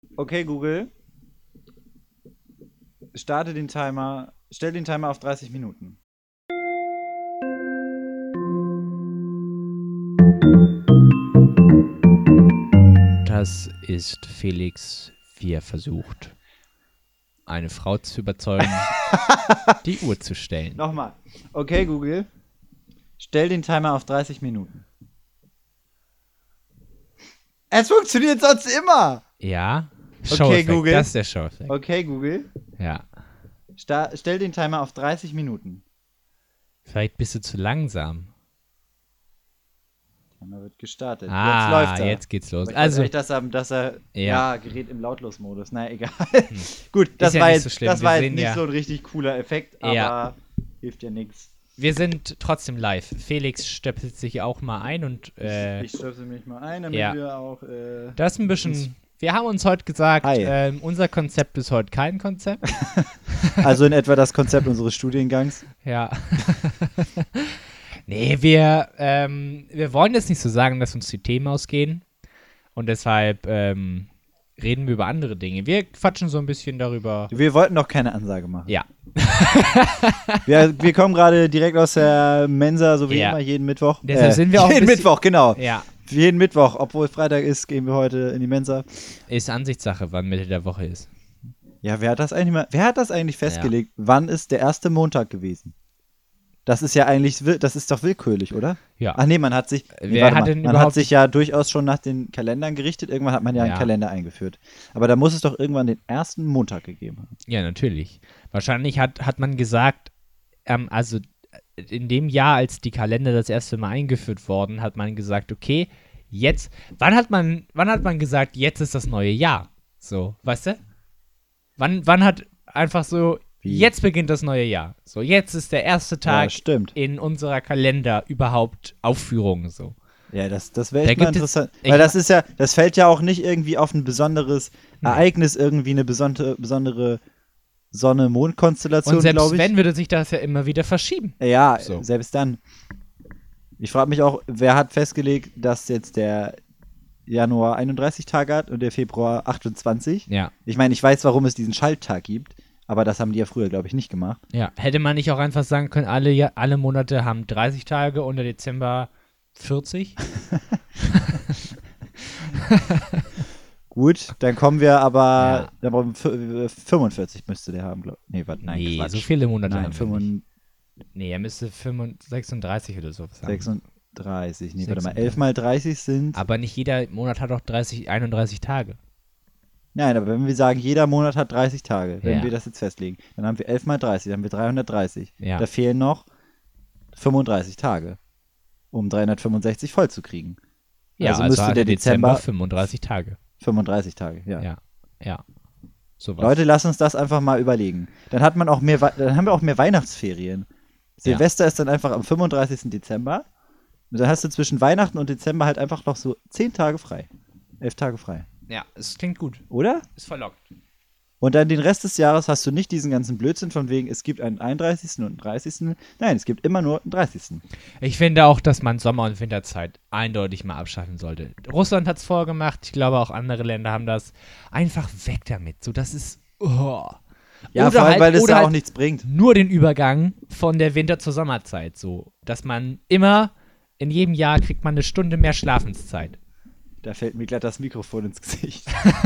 Okay, Google, stell den Timer auf 30 Minuten. Das ist Felix, wie er versucht, eine Frau zu überzeugen, die Uhr zu stellen. Nochmal. Okay, Google, stell den Timer auf 30 Minuten. Es funktioniert sonst immer. Ja? Okay, Show-Effekt, Google. das ist der Show-Effekt. Okay, Google, Ja. stell den Timer auf 30 Minuten. Vielleicht bist du zu langsam. Timer wird gestartet. Ah, Jetzt läuft er. jetzt geht's los. Aber ich Also, wollte eigentlich, dass er Ja. gerät im Lautlosmodus. Naja, egal. Gut, das ja war nicht jetzt, so schlimm. das Wir war jetzt sehen nicht ja- so ein richtig cooler Effekt, aber Ja. hilft ja nichts. wir sind trotzdem live. Felix stöpselt sich auch mal ein und Ich stöpsel mich mal ein, damit ja. wir auch. das ist ein bisschen. Wir haben uns heute gesagt, Hi. unser Konzept ist heute kein Konzept. Also in etwa das Konzept unseres Studiengangs. Ja. Nee, wir wollen jetzt nicht so sagen, dass uns die Themen ausgehen. Und deshalb reden wir über andere Dinge. Wir quatschen so ein bisschen darüber. Wir wollten doch keine Ansage machen. Ja. Wir kommen gerade direkt aus der Mensa, so wie Ja. immer, jeden Mittwoch. Deshalb sind wir auch ein jeden bisschen- Mittwoch, genau. Ja. Jeden Mittwoch, obwohl Freitag ist, gehen wir heute in die Mensa. Ist Ansichtssache, wann Mitte der Woche ist. Ja, wer hat das eigentlich festgelegt? Wann ist der erste Montag gewesen? Das ist ja eigentlich, das ist doch willkürlich, oder? Ja. Ach nee, man hat sich, Wer warte hat mal, denn man hat überhaupt- sich ja durchaus schon nach den Kalendern gerichtet. Irgendwann hat man ja einen Ja. Kalender eingeführt. Aber da muss es doch irgendwann den ersten Montag gegeben haben. Ja, natürlich. Wahrscheinlich hat man gesagt, also in dem Jahr, als die Kalender das erste Mal eingeführt wurden, hat man gesagt, okay, jetzt, wann hat man gesagt, jetzt ist das neue Jahr? So, weißt du? Wann hat einfach so, Wie? jetzt beginnt das neue Jahr. So, jetzt ist der erste Ja, Tag stimmt. in unserer Kalender überhaupt Aufführung, so. Ja, das wäre Da echt mal gibt es- interessant. ich- Weil das fällt ja auch nicht irgendwie auf ein besonderes Ereignis, irgendwie eine besondere Sonne-Mond-Konstellation, Und selbst glaube ich. wenn, würde sich das ja immer wieder verschieben. Ja, So. selbst dann. Ich frage mich auch, wer hat festgelegt, dass jetzt der Januar 31 Tage hat und der Februar 28? Ja. Ich meine, ich weiß, warum es diesen Schalttag gibt, aber das haben die ja früher, glaube ich, nicht gemacht. Ja, hätte man nicht auch einfach sagen können, alle Monate haben 30 Tage und der Dezember 40? Gut, dann kommen wir aber, Ja. dann brauchen wir 45 müsste der haben, glaube ich. Nee, warte, nein, Nee, Quatsch. so viele Monate Nein, haben wir nicht. Nee, er müsste 36 oder so haben. 36. Nee, warte mal, 36. 11 mal 30 sind. Aber nicht jeder Monat hat auch 31 Tage. Nein, aber wenn wir sagen, jeder Monat hat 30 Tage, wenn Ja. wir das jetzt festlegen, dann haben wir 11 mal 30, dann haben wir 330. Ja. Da fehlen noch 35 Tage, um 365 voll zu kriegen. Ja, Also müsste hat der Dezember 35 Tage. 35 Tage, ja. Ja. Sowas. Leute, lasst uns das einfach mal überlegen. Dann hat man auch dann haben wir auch mehr Weihnachtsferien. Silvester ist dann einfach am 35. Dezember. Und dann hast du zwischen Weihnachten und Dezember halt einfach noch so 10 Tage frei. 11 Tage frei. Ja, es klingt gut. Oder? Ist verlockt. Und dann den Rest des Jahres hast du nicht diesen ganzen Blödsinn von wegen, es gibt einen 31. und einen 30. Nein, es gibt immer nur einen 30. Ich finde auch, dass man Sommer- und Winterzeit eindeutig mal abschaffen sollte. Russland hat es vorgemacht, ich glaube auch andere Länder haben das. Einfach weg damit. So, das ist. Oh. Ja, Oder vor allem, halt- weil es oder ja auch halt nichts bringt. nur den Übergang von der Winter- zur Sommerzeit. So, dass man immer, in jedem Jahr kriegt man eine Stunde mehr Schlafenszeit. Da fällt mir glatt das Mikrofon ins Gesicht.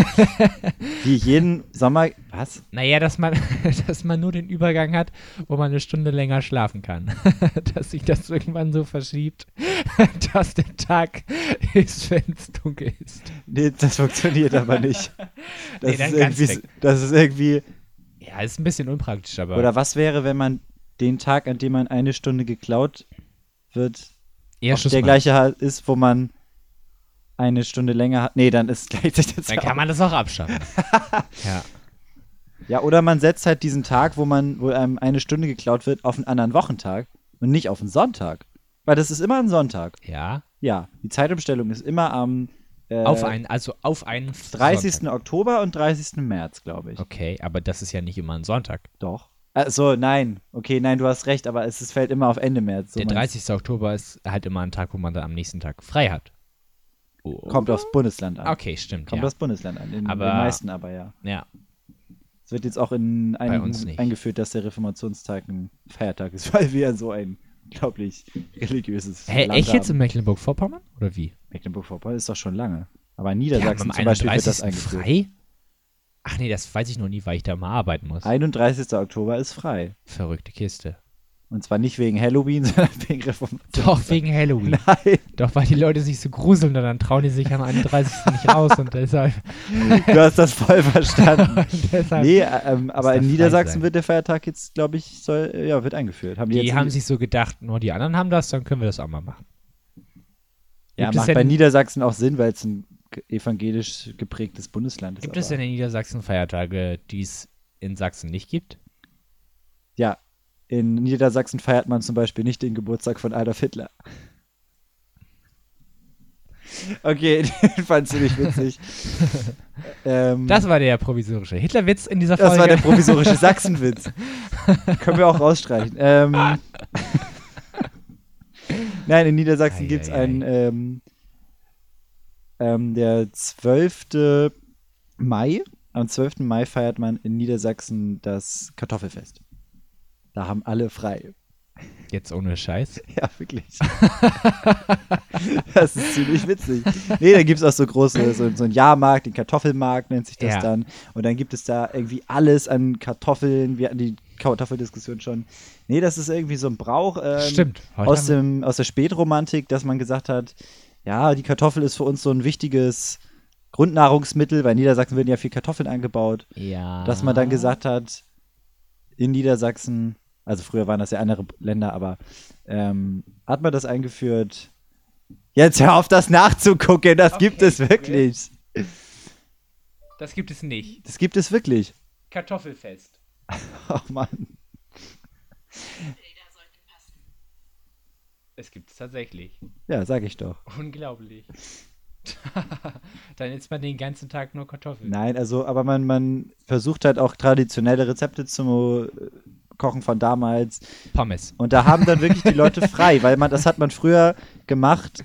Wie jeden Sommer. Was? Naja, dass man, dass man nur den Übergang hat, wo man eine Stunde länger schlafen kann. Dass sich das irgendwann so verschiebt, dass der Tag ist, wenn es dunkel ist. Nee, das funktioniert aber nicht. Das, Nee, dann ist ganz irgendwie, weg. das ist irgendwie. Ja, ist ein bisschen unpraktisch, aber Oder was wäre, wenn man den Tag, an dem man eine Stunde geklaut wird, eher auch Schluss der machen. gleiche halt ist, wo man eine Stunde länger hat? Nee, dann ist gleichzeitig das Dann kann man das auch abschaffen. Ja. Ja, oder man setzt halt diesen Tag, wo einem eine Stunde geklaut wird, auf einen anderen Wochentag und nicht auf einen Sonntag. Weil das ist immer ein Sonntag. Ja. Ja, die Zeitumstellung ist immer am Auf einen 30. Sonntag. Oktober und 30. März, glaube ich. Okay, aber das ist ja nicht immer ein Sonntag. Doch. Also, nein. Okay, nein, du hast recht, aber es fällt immer auf Ende März. So Der meinst- 30. Oktober ist halt immer ein Tag, wo man dann am nächsten Tag frei hat. Kommt aufs Bundesland an. Okay, stimmt, Kommt ja. aufs Bundesland an. In Aber- den meisten aber, ja. Ja, Es wird jetzt auch in Bei einigen uns nicht. eingeführt, dass der Reformationstag ein Feiertag ist, weil wir so ein unglaublich religiöses Hä, Land echt jetzt in haben. Mecklenburg-Vorpommern? Oder wie? Mecklenburg-Vorpommern ist doch schon lange. Aber in Wir haben Niedersachsen am zum Beispiel wird das 31. eingeführt. frei? Ach nee, das weiß ich noch nie, weil ich da mal arbeiten muss. 31. Oktober ist frei. Verrückte Kiste. Und zwar nicht wegen Halloween, sondern wegen Reformation. Doch, wegen Halloween. Nein, Doch, weil die Leute sich so gruseln und dann trauen die sich am 31. nicht raus und deshalb. du hast das voll verstanden. deshalb Nee, aber darf in frei Niedersachsen sein. wird der Feiertag jetzt, glaube ich, wird eingeführt. Haben die die jetzt haben sich so gedacht, nur die anderen haben das, dann können wir das auch mal machen. ja, Gibt es macht denn- bei Niedersachsen auch Sinn, weil es ein evangelisch geprägtes Bundesland ist. Gibt es denn in Niedersachsen Feiertage, die es in Sachsen nicht gibt? Ja, in Niedersachsen feiert man zum Beispiel nicht den Geburtstag von Adolf Hitler. Okay, den fandst du nicht witzig. Das war der provisorische Hitlerwitz in dieser Folge. das war der provisorische Sachsenwitz. Können wir auch rausstreichen. Nein, in Niedersachsen gibt es ein der 12. Mai. Am 12. Mai feiert man in Niedersachsen das Kartoffelfest. Da haben alle frei. Jetzt ohne Scheiß. Ja, wirklich. Das ist ziemlich witzig. Nee, da gibt es auch so große, so einen Jahrmarkt, den Kartoffelmarkt nennt sich das Ja. dann. Und dann gibt es da irgendwie alles an Kartoffeln. Wir hatten die Kartoffeldiskussion schon. Nee, das ist irgendwie so ein Brauch Stimmt. Heute aus der Spätromantik, dass man gesagt hat, ja, die Kartoffel ist für uns so ein wichtiges Grundnahrungsmittel, weil in Niedersachsen werden ja viel Kartoffeln angebaut. ja. Dass man dann gesagt hat, in Niedersachsen, also früher waren das ja andere Länder, aber hat man das eingeführt. Jetzt hör auf, das nachzugucken, das gibt es wirklich. Das gibt es nicht. Das gibt es wirklich. Kartoffelfest. Oh Mann. Es gibt es tatsächlich. Ja, sag ich doch. Unglaublich. Dann isst man den ganzen Tag nur Kartoffeln. Nein, also, aber man versucht halt auch traditionelle Rezepte zu kochen von damals. Pommes. Und da haben dann wirklich die Leute frei, weil das hat man früher gemacht,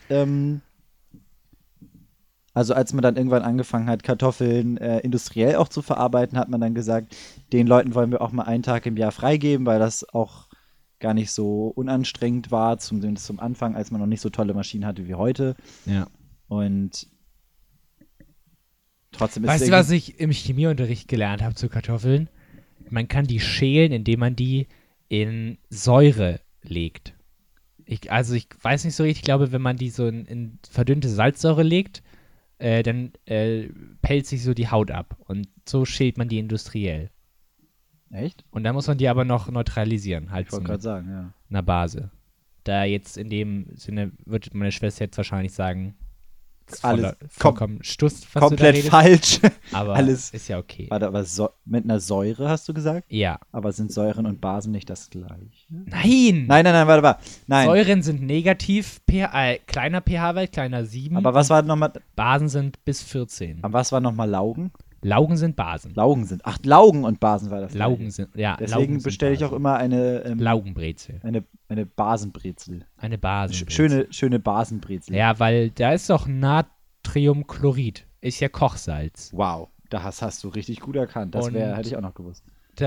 also als man dann irgendwann angefangen hat, Kartoffeln industriell auch zu verarbeiten, hat man dann gesagt, den Leuten wollen wir auch mal einen Tag im Jahr freigeben, weil das auch gar nicht so unanstrengend war, zumindest zum Anfang, als man noch nicht so tolle Maschinen hatte wie heute. Ja. Und trotzdem ist Weißt es du, was ich im Chemieunterricht gelernt habe zu Kartoffeln? Man kann die schälen, indem man die in Säure legt. Ich weiß nicht so richtig, ich glaube, wenn man die so in verdünnte Salzsäure legt, dann pellt sich so die Haut ab. Und so schält man die industriell. echt? Und dann muss man die aber noch neutralisieren, halt Ich wollte mit gerade sagen, ja. einer Base. Da jetzt in dem Sinne wird meine Schwester jetzt wahrscheinlich sagen, ist Alles vollkommen Stuss, was Komplett du da redest, falsch. aber alles- ist ja okay. Warte, aber mit einer Säure hast du gesagt? Ja. Aber sind Säuren und Basen nicht das gleiche? Nein! Nein, warte. Nein. Säuren sind negativ, kleiner pH-Wert, kleiner 7. Aber was war nochmal, Basen sind bis 14. Laugen? Laugen sind Basen. Laugen sind. Ach, Laugen und Basen war das. Laugen gleiche. sind, ja. Deswegen bestelle ich auch immer eine Laugenbrezel. eine Basenbrezel. Eine Basen. Schöne Basenbrezel. Ja, weil da ist doch Natriumchlorid. Ist ja Kochsalz. Wow, hast du richtig gut erkannt. Das Und- hätte ich auch noch gewusst.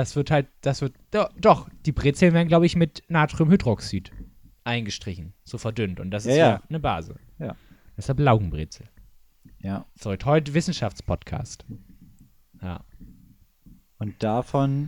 Doch, die Brezeln werden, glaube ich, mit Natriumhydroxid eingestrichen. So verdünnt. Und das ist Ja, ja ja. eine Base. Ja. Deshalb Laugenbrezel. Ja. So, heute Wissenschaftspodcast. Ja. Und davon.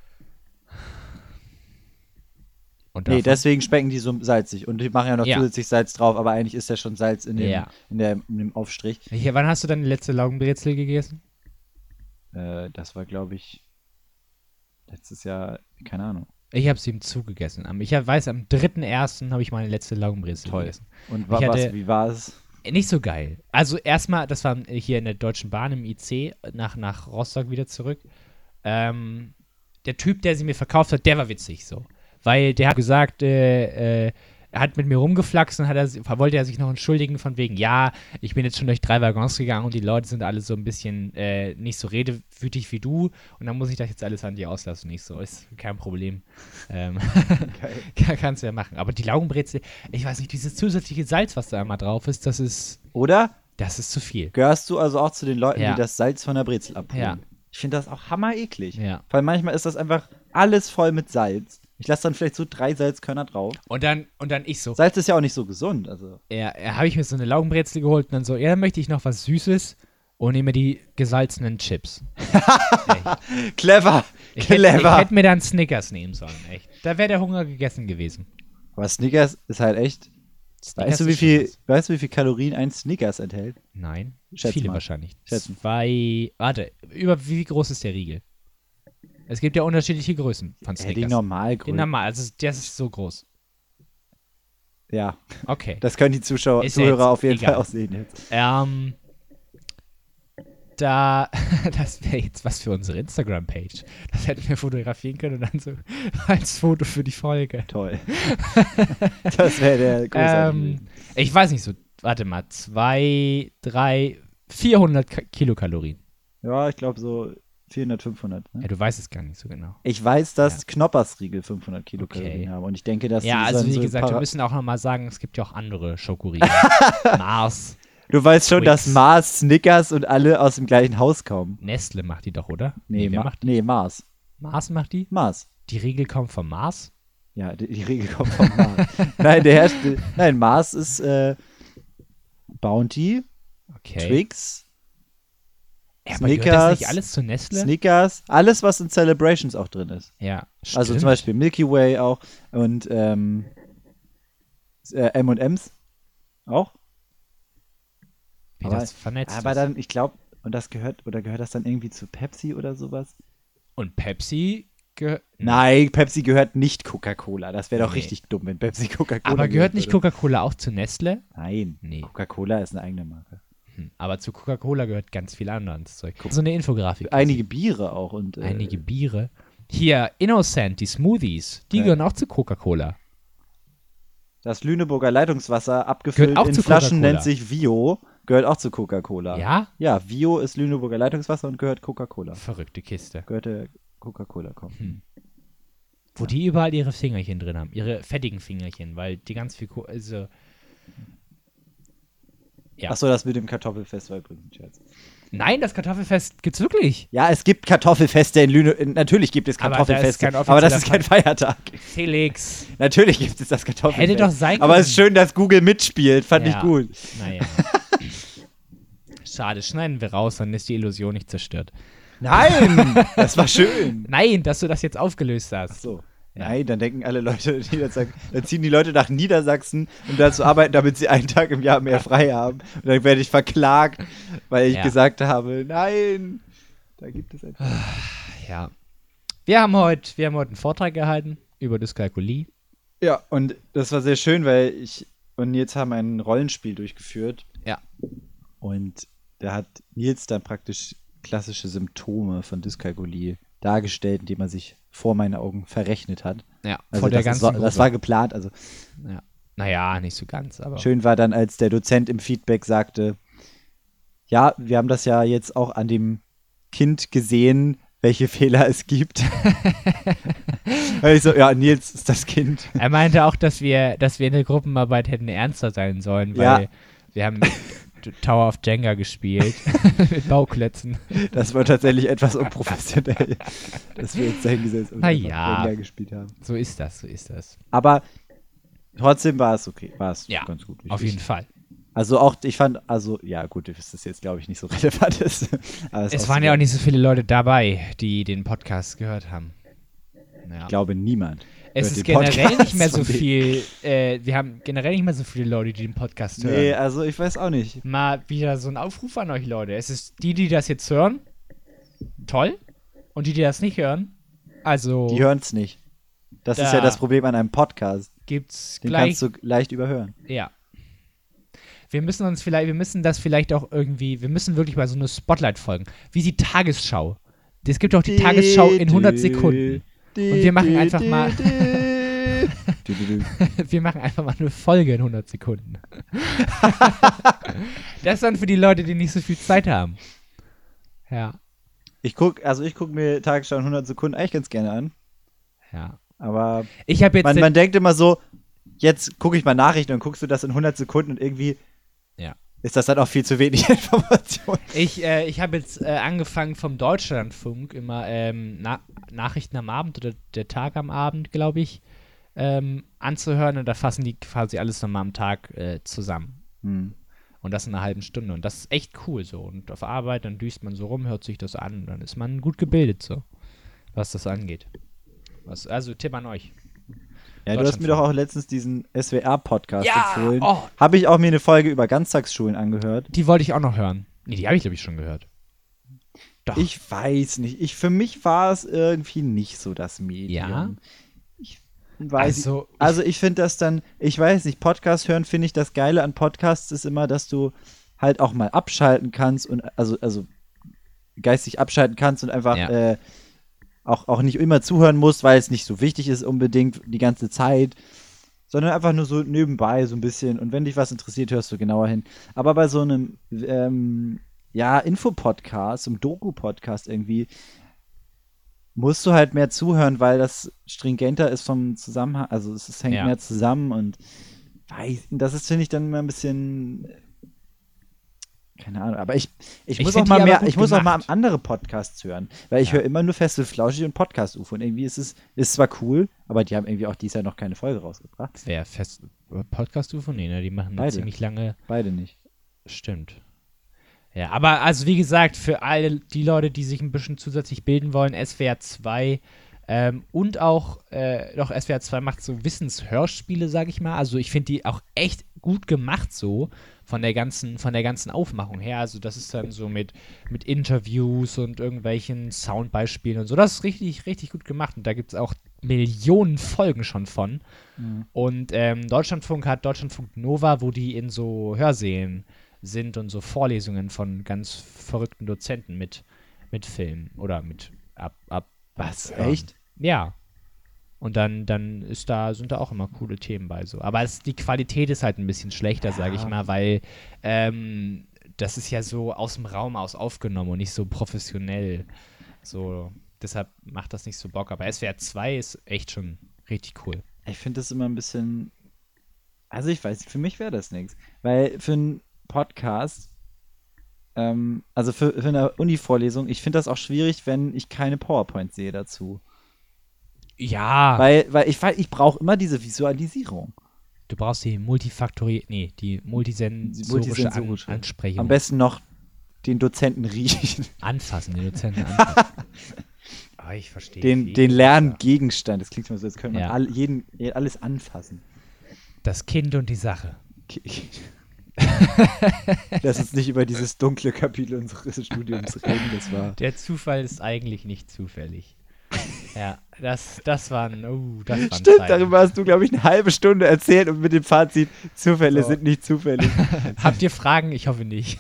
Und Nee, davon- deswegen schmecken die so salzig. Und die machen ja noch Ja. zusätzlich Salz drauf, aber eigentlich ist ja schon Salz in dem, Ja. in dem Aufstrich. Wann hast du deine letzte Laugenbrezel gegessen? Das war, glaube ich, letztes Jahr, keine Ahnung. Ich habe sie im Zug gegessen. Ich weiß, am 3.1. habe ich meine letzte Laugenbrezel Toll. gegessen. Und Ich hatte- wie war es? Nicht so geil. Also erstmal, das war hier in der Deutschen Bahn im IC, nach Rostock wieder zurück. Der Typ, der sie mir verkauft hat, der war witzig so. Weil der hat gesagt, er hat mit mir rumgeflaxt und wollte er sich noch entschuldigen von wegen, ja, ich bin jetzt schon durch 3 Waggons gegangen und die Leute sind alle so ein bisschen nicht so redewütig wie du und dann muss ich das jetzt alles an dir auslassen. Nicht so, ist kein Problem. Kannst du ja machen. Aber die Laugenbrezel, ich weiß nicht, dieses zusätzliche Salz, was da immer drauf ist, das ist, Oder? Das ist zu viel. Gehörst du also auch zu den Leuten, Ja. die das Salz von der Brezel abholen? Ja. Ich finde das auch hammereklig. Ja. Weil manchmal ist das einfach alles voll mit Salz. Ich lasse dann vielleicht so 3 Salzkörner drauf. Und dann ich so, Salz ist ja auch nicht so gesund. Also. habe ich mir so eine Laugenbrezel geholt und dann so, ja, dann möchte ich noch was Süßes und nehme die gesalzenen Chips. Clever, Ich clever. hätte mir dann Snickers nehmen sollen, echt. Da wäre der Hunger gegessen gewesen. Aber Snickers ist halt echt. Snickers Weißt du, ist schon was. weißt du, wie viel Kalorien ein Snickers enthält? Nein, Schätz viele mal. wahrscheinlich. Schätzen. Warte, wie groß ist der Riegel? Es gibt ja unterschiedliche Größen von Die Snickers. Normalgröße. Normal, also das ist so groß. Ja, Okay. das können die Ist ja Zuhörer jetzt auf jeden egal. Fall auch sehen jetzt. Das wäre jetzt was für unsere Instagram-Page. Das hätten wir fotografieren können und dann so als Foto für die Folge. Toll. Das wäre der großartige. Ich weiß nicht so, warte mal, 400 Kilokalorien. Ja, ich glaube so 400, 500. Ne? Ja, du weißt es gar nicht so genau. Ich weiß, dass Knoppersriegel 500 Kilokalorien Okay. haben und ich denke, dass Ja, die also dann wie so gesagt, wir müssen auch nochmal sagen, es gibt ja auch andere Schokoriegel. Mars, Du weißt schon, Twix. dass Mars, Snickers und alle aus dem gleichen Haus kommen. Nestle macht die doch, oder? Nee, wer macht die? nee, Mars. Mars macht die? Mars. Die Riegel kommen vom Mars? Ja, die Regel kommt von Mars. Nein, Mars ist Bounty, Okay. Twix, Ja, aber gehört das Snickers, nicht alles zu Nestle? Snickers, alles, was in Celebrations auch drin ist. Ja, Also stimmt. zum Beispiel Milky Way auch und M&M's auch. Wie aber- das vernetzt Aber ist. dann, ich glaube, und das gehört das dann irgendwie zu Pepsi oder sowas? Und Pepsi gehört. Nein, Pepsi gehört nicht Coca-Cola. Das wäre doch Nee. richtig dumm, wenn Pepsi Coca-Cola Aber gehört nicht würde. Coca-Cola auch zu Nestle? Nein, Nee. Coca-Cola ist eine eigene Marke. Aber zu Coca-Cola gehört ganz viel anderes Zeug. So eine Infografik. Einige Biere auch und Einige Biere. Hier, Innocent, die Smoothies, die Ja. gehören auch zu Coca-Cola. das Lüneburger Leitungswasser abgefüllt Gehört auch in zu Flaschen Coca-Cola. nennt sich Vio, gehört auch zu Coca-Cola. Ja? Ja, Vio ist Lüneburger Leitungswasser und gehört Coca-Cola. Verrückte Kiste. Gehörte Coca-Cola kommen. Wo die überall ihre Fingerchen drin haben. Ihre fettigen Fingerchen, weil die ganz viel. Also, ja. Achso, das mit dem Kartoffelfest war übrigens ein Scherz. Nein, das Kartoffelfest gibt's wirklich. Ja, es gibt Kartoffelfeste in Lüneburg. Natürlich gibt es Aber da ist Kartoffelfeste, kein aber das ist offizieller kein Feiertag. Felix. Natürlich gibt es das Kartoffelfest. Hätte doch sein Aber können. es ist schön, dass Google mitspielt. Fand ich Ja. gut. Naja. Schade, schneiden wir raus, dann ist die Illusion nicht zerstört. Nein, das war schön. Nein, dass du das jetzt aufgelöst hast. So. Ja. Nein, dann denken alle Leute, dann ziehen die Leute nach Niedersachsen, um da zu arbeiten, damit sie einen Tag im Jahr mehr frei haben. Und dann werde ich verklagt, weil ich Ja. gesagt habe, nein, da gibt es etwas. Ja. Wir haben heute einen Vortrag gehalten über Dyskalkulie. Ja, und das war sehr schön, weil ich und Nils haben ein Rollenspiel durchgeführt. Ja. Und da hat Nils dann praktisch klassische Symptome von Dyskalkulie dargestellt, indem er sich vor meinen Augen verrechnet hat. Ja, Also vor der das, ganzen war, das Gruppe. war geplant. Also Ja. Naja, nicht so ganz, aber. schön war dann, als der Dozent im Feedback sagte, ja, wir haben das ja jetzt auch an dem Kind gesehen, welche Fehler es gibt. Und ich so, ja, Nils ist das Kind. Er meinte auch, dass wir in der Gruppenarbeit hätten ernster sein sollen, weil Ja. wir haben Tower of Jenga gespielt mit Bauklötzen. Das war tatsächlich etwas unprofessionell, dass wir uns da hingesetzt und Na einfach ja. Jenga gespielt haben. So ist das. Aber trotzdem war es okay, war es Ja, ganz gut. Auf jeden Fall. Also auch, ich fand, also, ja gut, dass das jetzt, glaube ich, nicht so relevant ist. Aber Es waren ja auch nicht so viele Leute dabei, die den Podcast gehört haben. Ja. Ich glaube, niemand. Es hört ist den generell Podcast nicht mehr so von denen. viel, wir haben generell nicht mehr so viele Leute, die den Podcast hören. Nee, also ich weiß auch nicht. Mal wieder so ein Aufruf an euch, Leute. Es ist die das jetzt hören, toll. Und die das nicht hören, also Die hören es nicht. Das ist Da. ja das Problem an einem Podcast. gibt's Den gleich. kannst du leicht überhören. Ja. Wir müssen das vielleicht auch irgendwie, wir müssen wirklich mal so eine Spotlight folgen. Wie die Tagesschau. Es gibt doch die Tagesschau in 100 Sekunden. Und wir machen einfach mal- Wir machen einfach mal eine Folge in 100 Sekunden. Das ist dann für die Leute, die nicht so viel Zeit haben. Ja. Ich guck mir Tagesschau in 100 Sekunden eigentlich ganz gerne an. Ja. Aber Ich habe jetzt man denkt immer so, jetzt gucke ich mal Nachrichten und guckst du das in 100 Sekunden und irgendwie Ja. ist das dann auch viel zu wenig Information. Ich habe jetzt angefangen vom Deutschlandfunk immer Nachrichten am Abend oder der Tag am Abend, glaube ich, anzuhören und da fassen die quasi alles nochmal am Tag zusammen. Und das in einer halben Stunde. Und das ist echt cool so. Und auf Arbeit, dann düst man so rum, hört sich das an und dann ist man gut gebildet so, was das angeht. Also Tipp an euch. Ja, du hast mir doch auch letztens diesen SWR-Podcast empfohlen. Oh. Habe ich auch mir eine Folge über Ganztagsschulen angehört. Die wollte ich auch noch hören. Nee, die habe ich, glaube ich, schon gehört. Doch. Ich weiß nicht. Für mich war es irgendwie nicht so das Medium. Ja? Ich weiß also ich finde das dann, ich weiß nicht, Podcast hören finde ich, das Geile an Podcasts ist immer, dass du halt auch mal abschalten kannst und also geistig abschalten kannst und einfach auch nicht immer zuhören musst, weil es nicht so wichtig ist unbedingt die ganze Zeit, sondern einfach nur so nebenbei so ein bisschen und wenn dich was interessiert, hörst du genauer hin. Aber bei so einem Infopodcast, so einem Doku-Podcast irgendwie, musst du halt mehr zuhören, weil das stringenter ist vom Zusammenhang, also es hängt mehr zusammen und das ist, finde ich, dann immer ein bisschen keine Ahnung, aber ich muss auch mal mehr, ich muss auch mal andere Podcasts hören, weil ich höre immer nur Fest und Flauschig und Podcast-UFO und irgendwie ist zwar cool, aber die haben irgendwie auch dieses Jahr noch keine Folge rausgebracht. Wer Podcast-UFO? Nee, ne, die machen ziemlich lange. Beide nicht. Stimmt. Ja, aber also wie gesagt, für alle die Leute, die sich ein bisschen zusätzlich bilden wollen, SWR 2 und auch, doch SWR 2 macht so Wissenshörspiele, sag ich mal. Also ich finde die auch echt gut gemacht so von der ganzen Aufmachung her. Also das ist dann so mit Interviews und irgendwelchen Soundbeispielen und so. Das ist richtig, richtig gut gemacht. Und da gibt es auch Millionen Folgen schon von. Und Deutschlandfunk hat Deutschlandfunk Nova, wo die in so Hörsälen sind und so Vorlesungen von ganz verrückten Dozenten mit Filmen oder mit Was? Echt? Ja. Und dann sind da auch immer coole Themen bei so. Aber die Qualität ist halt ein bisschen schlechter, sage ich mal, weil das ist ja so aus dem Raum aus aufgenommen und nicht so professionell. So, deshalb macht das nicht so Bock. Aber SWR 2 ist echt schon richtig cool. Ich finde das immer ein bisschen, also ich weiß, für mich wäre das nichts. Weil für einen Podcast, also für eine Uni-Vorlesung, ich finde das auch schwierig, wenn ich keine PowerPoint sehe dazu. Ja. Weil ich brauche immer diese Visualisierung. Du brauchst die multisensorische Ansprechung. Am besten noch den Dozenten riechen. Anfassen, den Dozenten anfassen. Oh, ich verstehe. Den Lerngegenstand. Das klingt immer so, als könnte man alles anfassen. Das Kind und die Sache. Lass uns nicht über dieses dunkle Kapitel unseres Studiums reden. Das war. Der Zufall ist eigentlich nicht zufällig. Ja, das war ein Stimmt, darüber hast du, glaube ich, eine halbe Stunde erzählt und mit dem Fazit, Zufälle sind nicht zufällig. Habt ihr Fragen? Ich hoffe nicht.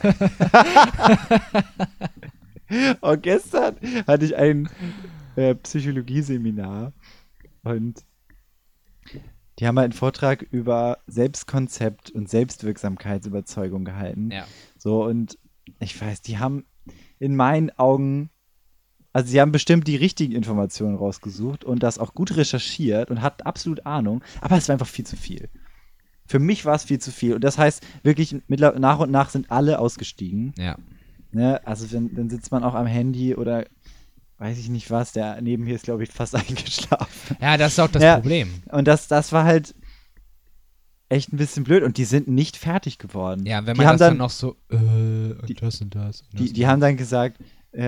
Und gestern hatte ich ein Psychologieseminar und die haben halt einen Vortrag über Selbstkonzept und Selbstwirksamkeitsüberzeugung gehalten. Ja. So, und ich weiß, die haben in meinen Augen, also sie haben bestimmt die richtigen Informationen rausgesucht und das auch gut recherchiert und hatten absolut Ahnung, aber es war einfach viel zu viel. Für mich war es viel zu viel. Und das heißt, wirklich nach und nach sind alle ausgestiegen. Ja. Ne? Also dann sitzt man auch am Handy oder weiß ich nicht was, der neben mir ist, glaube ich, fast eingeschlafen. Ja, das ist auch das Problem. Und das war halt echt ein bisschen blöd und die sind nicht fertig geworden. Ja, wenn man das dann noch so und das und das. Die haben dann gesagt,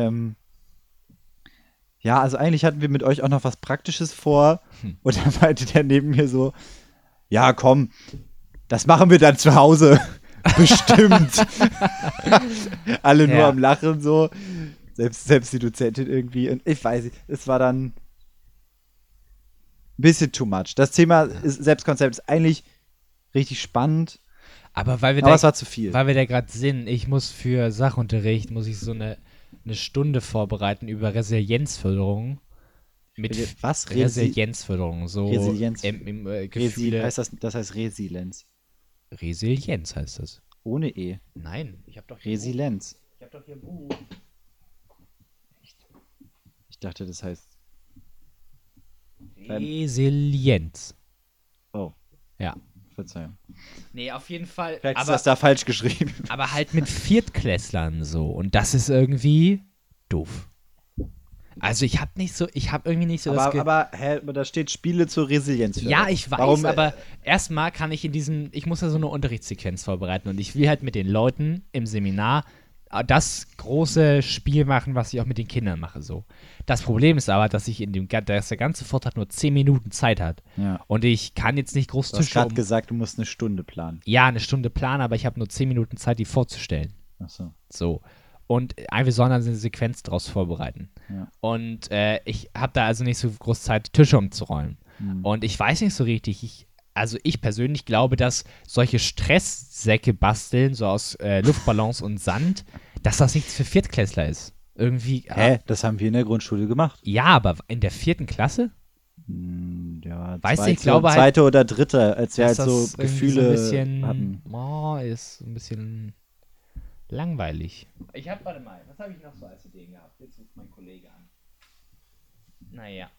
ja, also eigentlich hatten wir mit euch auch noch was Praktisches vor. Und dann meinte der neben mir so, ja, komm, das machen wir dann zu Hause. Bestimmt. Alle nur am Lachen so. Selbst die Dozentin irgendwie. Und ich weiß nicht, es war dann ein bisschen too much. Das Thema Selbstkonzept ist eigentlich richtig spannend. Aber es war zu viel. Weil wir da gerade sind, ich muss für Sachunterricht, so eine Stunde vorbereiten über Resilienzförderung. Mit was? Resilienzförderung. So Resilienz. Gefühle. Das heißt Resilienz. Resilienz heißt das. Ohne E. Nein, ich habe doch Resilienz. Ich habe doch hier ein Buch. Ich dachte, das heißt Resilienz. Oh. Ja. Verzeihung. Nee, auf jeden Fall. Vielleicht ist das da falsch geschrieben. Aber halt mit Viertklässlern so. Und das ist irgendwie doof. Also ich habe irgendwie nicht so Aber da steht Spiele zur Resilienz. Ja, ich weiß, Warum, aber erstmal kann ich ich muss ja so eine Unterrichtssequenz vorbereiten und ich will halt mit den Leuten im Seminar das große Spiel machen, was ich auch mit den Kindern mache, so. Das Problem ist aber, dass dass der ganze Vortrag nur 10 Minuten Zeit hat. Ja. Und ich kann jetzt nicht groß Du hast gerade gesagt, du musst eine Stunde planen. Ja, eine Stunde planen, aber ich habe nur 10 Minuten Zeit, die vorzustellen. Ach so. So. Und wir sollen dann eine Sequenz draus vorbereiten. Ja. Und ich habe da also nicht so groß Zeit, die Tische umzuräumen. Und ich weiß nicht so richtig, ich persönlich glaube, dass solche Stresssäcke basteln, so aus Luftballons und Sand, dass das nichts für Viertklässler ist. Irgendwie. Das haben wir in der Grundschule gemacht. Ja, aber in der 4. Klasse? Ja, Weißt du, ich glaube halt, zweite oder dritte, als wir halt so das Gefühle so ein bisschen, hatten. Ist ein bisschen langweilig. Warte mal, was habe ich noch so als Ideen gehabt? Jetzt ruft mein Kollege an. Naja.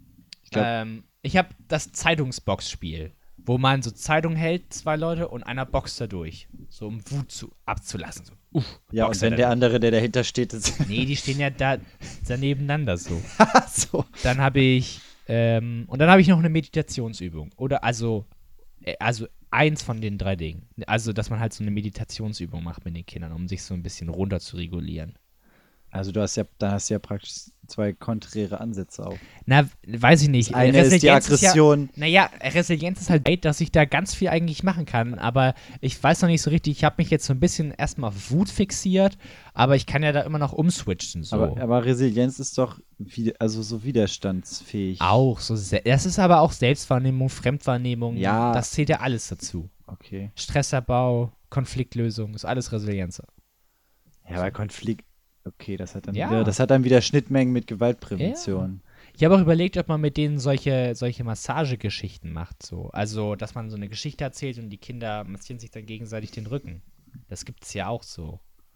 Ich habe das Zeitungsbox-Spiel, wo man so Zeitung hält, 2 Leute, und einer boxt da durch. So, um Wut abzulassen. So, Ja, und wenn der andere, der dahinter steht, ist. Nee, die stehen ja da nebeneinander so. So. Dann habe ich noch eine Meditationsübung. Oder also eins von den 3 Dingen. Also, dass man halt so eine Meditationsübung macht mit den Kindern, um sich so ein bisschen runter zu regulieren. Also da hast du ja praktisch 2 konträre Ansätze auch. Na, weiß ich nicht. Das eine ist die Aggression. Resilienz ist halt weit, dass ich da ganz viel eigentlich machen kann, aber ich weiß noch nicht so richtig, ich habe mich jetzt so ein bisschen erstmal auf Wut fixiert, aber ich kann ja da immer noch umswitchen. So. Aber Resilienz ist doch so widerstandsfähig. Auch, das ist aber auch Selbstwahrnehmung, Fremdwahrnehmung, Ja. Das zählt ja alles dazu. Okay. Stressabbau, Konfliktlösung, ist alles Resilienz. Ja, aber Konflikt, okay, das hat Ja. dann wieder Schnittmengen mit Gewaltprävention. Ich habe auch überlegt, ob man mit denen solche Massagegeschichten macht. So. Also, dass man so eine Geschichte erzählt und die Kinder massieren sich dann gegenseitig den Rücken. Das gibt es ja auch so.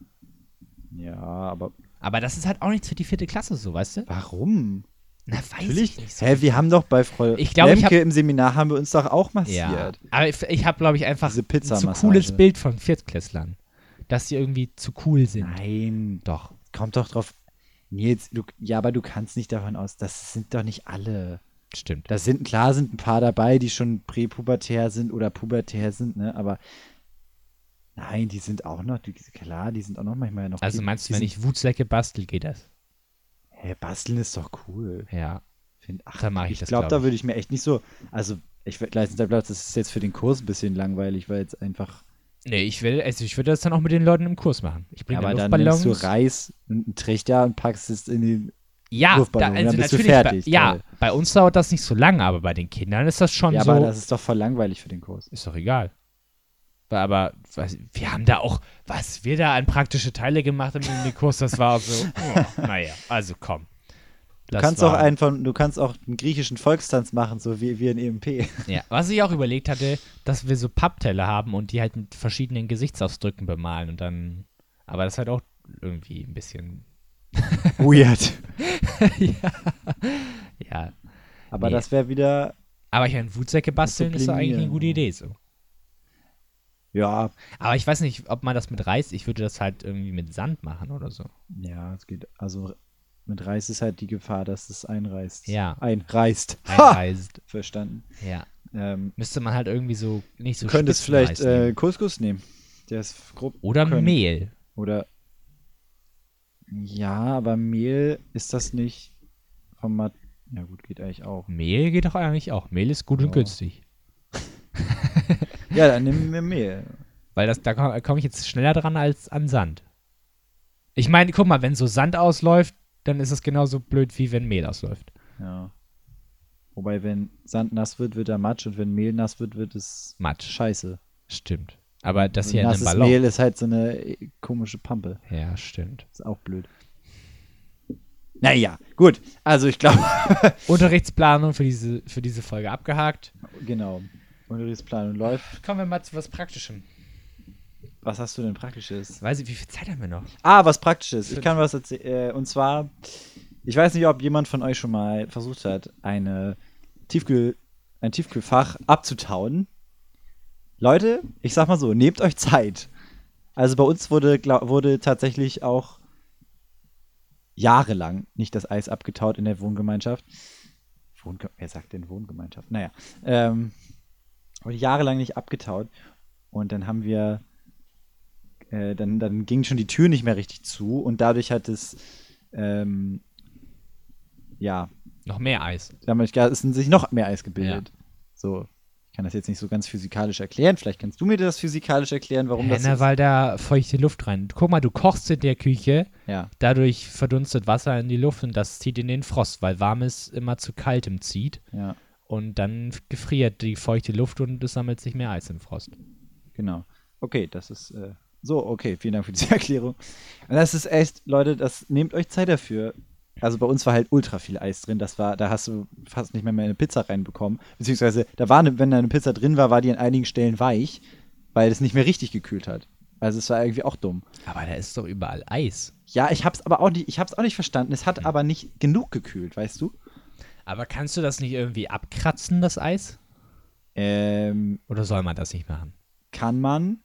Ja, aber. Aber das ist halt auch nichts für die 4. Klasse so, weißt du? Warum? Na, weiß ich nicht so. Wir haben doch bei Frau Lemke im Seminar haben wir uns doch auch massiert. Ja, aber ich habe, glaube ich, einfach Diese ein zu Pizzamassage. cooles Bild von Viertklässlern. Dass sie irgendwie zu cool sind. Nein. Doch. Kommt doch drauf. Nils, aber du kannst nicht davon aus, das sind doch nicht alle. Stimmt. Klar sind ein paar dabei, die schon präpubertär sind oder pubertär sind, ne? Aber nein, die sind auch noch, die sind auch noch manchmal noch. Also meinst du, wenn ich Wutsäcke bastel, geht das? Basteln ist doch cool. Ja. Dann mache ich das. Ich glaube, da würde ich mir echt nicht so. Also, ich glaube, das ist jetzt für den Kurs ein bisschen langweilig, weil jetzt einfach. Nee, ich würde das dann auch mit den Leuten im Kurs machen. Ich bringe aber Luftballons. Dann nimmst du Reis und einen Trichter und packst es in den Ja, Luftballon. Dann bist du fertig. Bei uns dauert das nicht so lange, aber bei den Kindern ist das schon so. Ja, aber das ist doch voll langweilig für den Kurs. Ist doch egal. Aber wir haben da auch, was wir da an praktische Teile gemacht haben in dem Kurs, das war so, naja, also komm. Du kannst auch einen griechischen Volkstanz machen, so wie wir in EMP. Ja, was ich auch überlegt hatte, dass wir so Pappteile haben und die halt mit verschiedenen Gesichtsausdrücken bemalen und dann, aber das ist halt auch irgendwie ein bisschen weird. Ja. Aber das wäre wieder. Aber ich meine, Wutsäcke basteln ist doch eigentlich eine gute Idee so. Ja. Aber ich weiß nicht, ob man das mit Reis, ich würde das halt irgendwie mit Sand machen oder so. Ja, es geht, also mit Reis ist halt die Gefahr, dass es einreißt. Ja. Einreißt. Verstanden. Ja. Müsste man halt irgendwie so nicht so. Du könntest vielleicht Couscous nehmen. Der ist grob. Oder Mehl. Oder. Ja, aber Mehl ist das nicht vom Ja gut, geht eigentlich auch. Mehl geht doch eigentlich auch. Mehl ist gut und günstig. Ja, dann nehmen wir Mehl. Weil da komme ich jetzt schneller dran als an Sand. Ich meine, guck mal, wenn so Sand ausläuft, dann ist es genauso blöd, wie wenn Mehl ausläuft. Ja. Wobei, wenn Sand nass wird, wird er Matsch und wenn Mehl nass wird, wird es Matsch. Scheiße. Stimmt. Aber das hier in einem Ballon. Mehl ist halt so eine komische Pampe. Ja, stimmt. Ist auch blöd. Naja, gut. Also ich glaube. Unterrichtsplanung für diese Folge abgehakt. Genau. Unterrichtsplanung läuft. Kommen wir mal zu was Praktischem. Was hast du denn Praktisches? Weiß ich, wie viel Zeit haben wir noch? Was Praktisches. Ich kann was erzählen. Und zwar, ich weiß nicht, ob jemand von euch schon mal versucht hat, ein Tiefkühlfach abzutauen. Leute, ich sag mal so, nehmt euch Zeit. Also bei uns wurde tatsächlich auch jahrelang nicht das Eis abgetaut in der Wohngemeinschaft. Wer sagt denn Wohngemeinschaft? Naja, wurde jahrelang nicht abgetaut. Und dann haben wir, dann ging schon die Tür nicht mehr richtig zu und dadurch hat es, ja, Noch mehr Eis. damit ist sich noch mehr Eis gebildet. So, ich kann das jetzt nicht so ganz physikalisch erklären. Vielleicht kannst du mir das physikalisch erklären, warum das so ist. Weil da feuchte Luft rein. Guck mal, du kochst in der Küche, Ja, dadurch verdunstet Wasser in die Luft und das zieht in den Frost, weil warmes immer zu kaltem zieht. ja, Und dann gefriert die feuchte Luft und es sammelt sich mehr Eis im Frost. genau. Okay, das ist so, okay, vielen Dank für diese Erklärung. Und das ist echt, Leute, nehmt euch Zeit dafür. Also bei uns war halt ultra viel Eis drin. Da hast du fast nicht mehr eine Pizza reinbekommen. Beziehungsweise, wenn da eine Pizza drin war, war die an einigen Stellen weich, weil es nicht mehr richtig gekühlt hat. Also es war irgendwie auch dumm. Aber da ist doch überall Eis. Ja, ich hab's auch nicht verstanden. Es hat aber nicht genug gekühlt, weißt du? Aber kannst du das nicht irgendwie abkratzen, das Eis? Oder soll man das nicht machen? Kann man.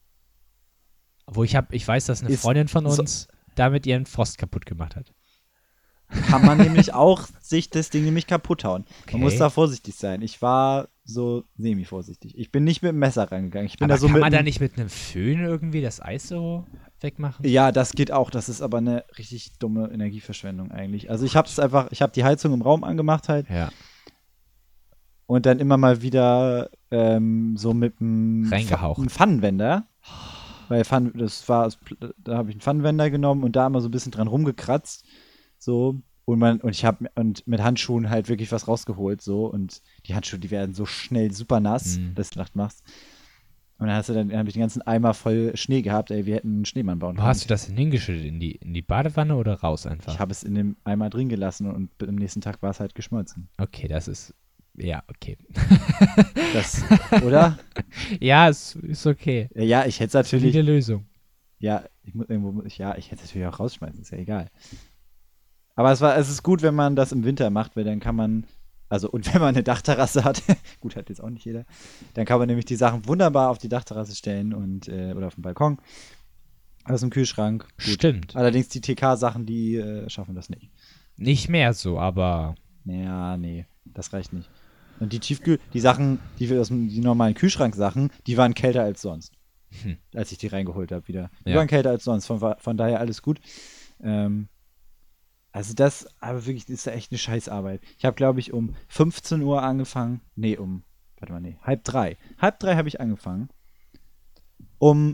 Ich weiß, dass eine Freundin von uns damit ihren Frost kaputt gemacht hat. Kann man nämlich auch sich das Ding nämlich kaputt hauen. Okay. Man muss da vorsichtig sein. Ich war so semi-vorsichtig. Ich bin nicht mit dem Messer rangegangen. Ich bin Aber da so kann mit man da nicht mit einem Föhn irgendwie das Eis so wegmachen? Ja, das geht auch. Das ist aber eine richtig dumme Energieverschwendung eigentlich. Also ich habe die Heizung im Raum angemacht halt Ja. und dann immer mal wieder so mit einem Reingehaucht. Pfannenwender. Weil da habe ich einen Pfannenwender genommen und da immer so ein bisschen dran rumgekratzt. So. Und mit Handschuhen halt wirklich was rausgeholt. So. Und die Handschuhe, die werden so schnell super nass, dass du das machst. Und dann habe ich den ganzen Eimer voll Schnee gehabt, ey, wir hätten einen Schneemann bauen Wo können. hast du das denn hingeschüttet? In die Badewanne oder raus einfach? Ich habe es in dem Eimer drin gelassen und am nächsten Tag war es halt geschmolzen. Okay, das ist. Ja, okay. Oder? Ja, ist okay. Ja, ich hätte es natürlich. Solide Lösung. Ja, ich hätte es natürlich auch rausschmeißen, ist ja egal. Aber es ist gut, wenn man das im Winter macht, weil dann kann man, und wenn man eine Dachterrasse hat, gut, hat jetzt auch nicht jeder, dann kann man nämlich die Sachen wunderbar auf die Dachterrasse stellen oder auf den Balkon, aus dem Kühlschrank. Gut. Stimmt. Allerdings die TK-Sachen, die schaffen das nicht. Nicht mehr so, aber. Ja, nee, das reicht nicht. Und die Sachen, die normalen Kühlschranksachen, die waren kälter als sonst. Als ich die reingeholt habe wieder. Die waren kälter als sonst, von daher alles gut. Also aber wirklich, das ist ja echt eine Scheißarbeit. Ich habe, glaube ich, um 15 Uhr angefangen. Halb drei. Halb drei habe ich angefangen. Um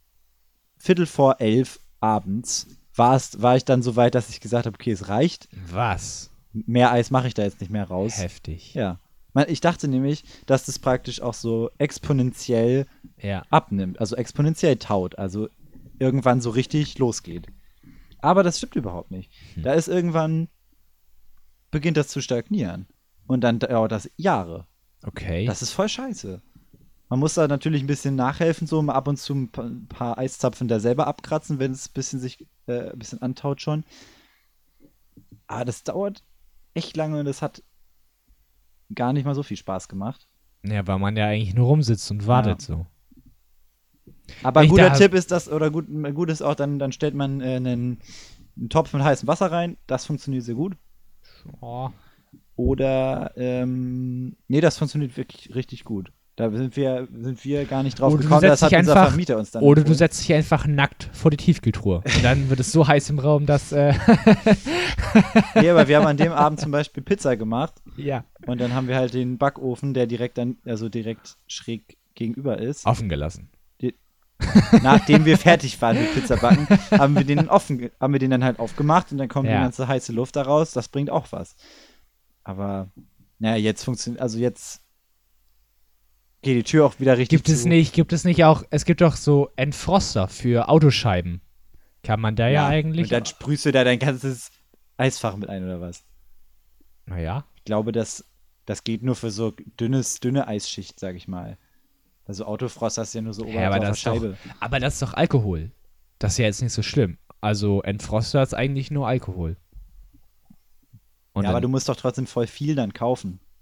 11:15 abends war ich dann so weit, dass ich gesagt habe, okay, es reicht. Was? Mehr Eis mache ich da jetzt nicht mehr raus. Heftig. Ja. Ich dachte nämlich, dass das praktisch auch so exponentiell abnimmt, also exponentiell taut, also irgendwann so richtig losgeht. Aber das stimmt überhaupt nicht. Da ist beginnt das zu stagnieren. Und dann dauert das Jahre. Okay. Das ist voll scheiße. Man muss da natürlich ein bisschen nachhelfen, so ab und zu ein paar Eiszapfen da selber abkratzen, wenn es ein bisschen antaut schon. Aber das dauert echt lange und das hat gar nicht mal so viel Spaß gemacht. Ja, weil man ja eigentlich nur rumsitzt und wartet so. Aber ein guter Tipp ist das, oder gut ist auch, dann stellt man einen Topf mit heißem Wasser rein. Das funktioniert sehr gut. Oh. Oder, das funktioniert wirklich richtig gut. Da sind wir gar nicht drauf gekommen, das hat unser Vermieter uns dann Oder empfohlen. du setzt dich einfach nackt vor die Tiefkühltruhe. Und dann wird es so heiß im Raum, dass. Nee, aber wir haben an dem Abend zum Beispiel Pizza gemacht. Ja. Und dann haben wir halt den Backofen, der direkt schräg gegenüber ist. Offen gelassen. Nachdem wir fertig waren mit Pizza backen, haben wir den dann halt aufgemacht und dann kommt die ganze heiße Luft da raus. Das bringt auch was. Aber, jetzt funktioniert, jetzt geht die Tür auch wieder richtig Gibt es nicht auch, es gibt doch so Entfroster für Autoscheiben. Kann man da ja eigentlich. Und dann sprühst du da dein ganzes Eisfach mit ein, oder was? Naja. Ich glaube, das geht nur für so dünne Eisschicht, sag ich mal. Also Autofrost hast du ja nur so oberhalb der Scheibe. Aber das ist doch Alkohol. Das ist ja jetzt nicht so schlimm. Also Entfroster ist eigentlich nur Alkohol. Aber du musst doch trotzdem voll viel dann kaufen.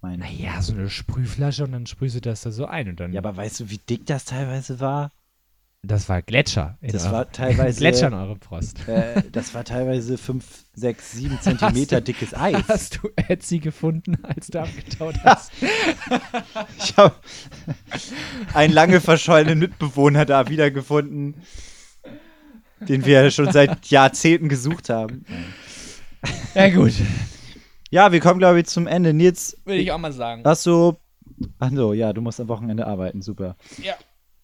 meine ich. Naja, so eine Sprühflasche und dann sprühst du das da so ein und dann. Ja, aber weißt du, wie dick das teilweise war? Das war Gletscher. Das war teilweise Gletscher in eurem Frost. Das war teilweise 5, 6, 7 Zentimeter dickes Eis. Hast du Etsy gefunden, als du abgetaut hast? Ich habe einen lange verschollenen Mitbewohner da wiedergefunden, den wir schon seit Jahrzehnten gesucht haben. Ja, gut. Ja, wir kommen, glaube ich, zum Ende. Nils, Würde ich auch mal sagen. hast du... Ach so, ja, du musst am Wochenende arbeiten. Super. Ja.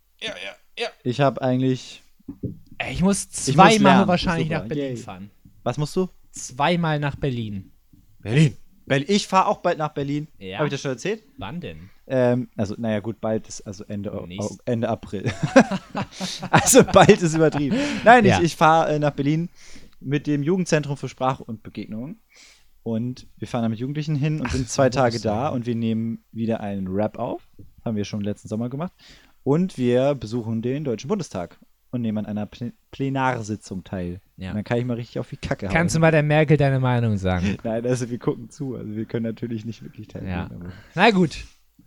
Ich habe eigentlich... Ich muss muss zweimal lernen. wahrscheinlich Super. nach Berlin Yay. fahren. Was musst du? Zweimal nach Berlin. Berlin. Ich fahre auch bald nach Berlin. Ja. Habe ich das schon erzählt? Wann denn? Also, naja, gut, bald ist also Ende Nächst- April. Also bald ist übertrieben. Nein, Ja. ich fahre nach Berlin mit dem Jugendzentrum für Sprache und Begegnung. Und wir fahren da mit Jugendlichen hin und sind 2 Tage da und wir nehmen wieder einen Rap auf. Haben wir schon letzten Sommer gemacht. Und wir besuchen den Deutschen Bundestag und nehmen an einer Plenarsitzung teil. Ja. Und dann kann ich mal richtig auf die Kacke Kannst du hauen. mal der Merkel deine Meinung sagen? Nein, also wir gucken zu. Also wir können natürlich nicht wirklich teilnehmen. Ja. Aber Na gut.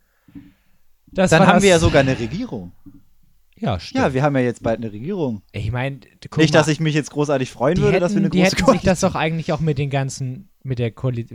Das dann war haben das- wir ja sogar eine Regierung. Ja, stimmt. Ja, wir haben ja jetzt bald eine Regierung. Ich meine, Nicht, dass ich mich jetzt großartig freuen würde, dass wir eine die große hätten sich das doch eigentlich auch mit den ganzen, mit der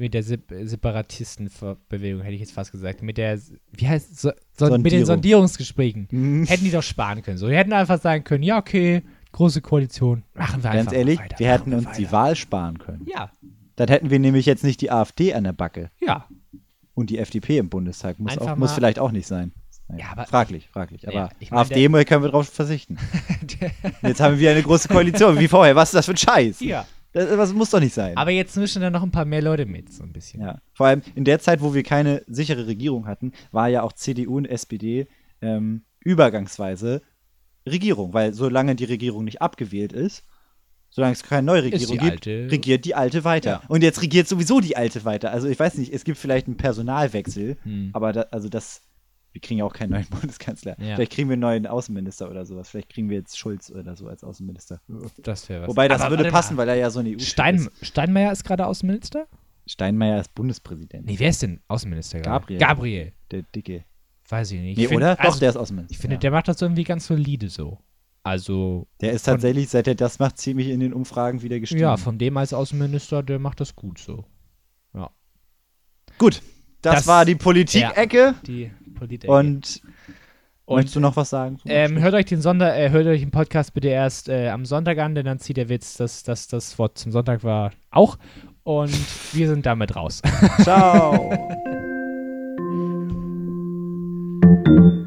Separatistenbewegung, hätte ich jetzt fast gesagt, mit der, wie heißt mit den Sondierung. Sondierungsgesprächen, Mhm. hätten die doch sparen können. So, die hätten einfach sagen können, ja, okay, große Koalition, machen wir einfach Ganz ehrlich, weiter, wir hätten machen uns weiter. die Wahl sparen können. Ja, Dann hätten wir nämlich jetzt nicht die AfD an der Backe. ja. Und die FDP im Bundestag muss Einfach muss mal- vielleicht auch nicht sein. Nein, Ja, aber- fraglich. Aber Ja, ich meine, AfD können wir drauf verzichten. Jetzt haben wir wieder eine große Koalition, wie vorher. Was ist das für ein Scheiß? Ja. Das muss doch nicht sein. Aber jetzt mischen dann noch ein paar mehr Leute mit, so ein bisschen. Ja. Vor allem in der Zeit, wo wir keine sichere Regierung hatten, war ja auch CDU und SPD übergangsweise Regierung. Weil solange die Regierung nicht abgewählt ist, solange es keine neue Regierung die gibt, alte- regiert die alte weiter. Ja. Und jetzt regiert sowieso die alte weiter. Also ich weiß nicht, es gibt vielleicht einen Personalwechsel, aber wir kriegen ja auch keinen neuen Bundeskanzler. Ja. Vielleicht kriegen wir einen neuen Außenminister oder sowas. Vielleicht kriegen wir jetzt Schulz oder so als Außenminister. Das wäre was. Wobei, das Aber würde warte passen, mal. weil er ja so eine EU ist. Steinmeier ist gerade Außenminister? Steinmeier ist Bundespräsident. Nee, wer ist denn Außenminister gerade? Gabriel. Gabriel. Der Dicke. Weiß ich nicht. Nee, Ich find- oder? Doch, also, der ist Außenminister. Ich finde, ja. der macht das irgendwie ganz solide so. Also, Der ist tatsächlich, seit er das macht, ziemlich in den Umfragen wieder gestiegen. ja, von dem als Außenminister, der macht das gut so. Ja. Gut, das Das- war die Politik-Ecke. Die Politik. Und möchtest du noch was sagen? hört euch den Podcast bitte erst am Sonntag an, denn dann zieht der Witz, dass das Wort zum Sonntag war, auch. Und wir sind damit raus. Ciao.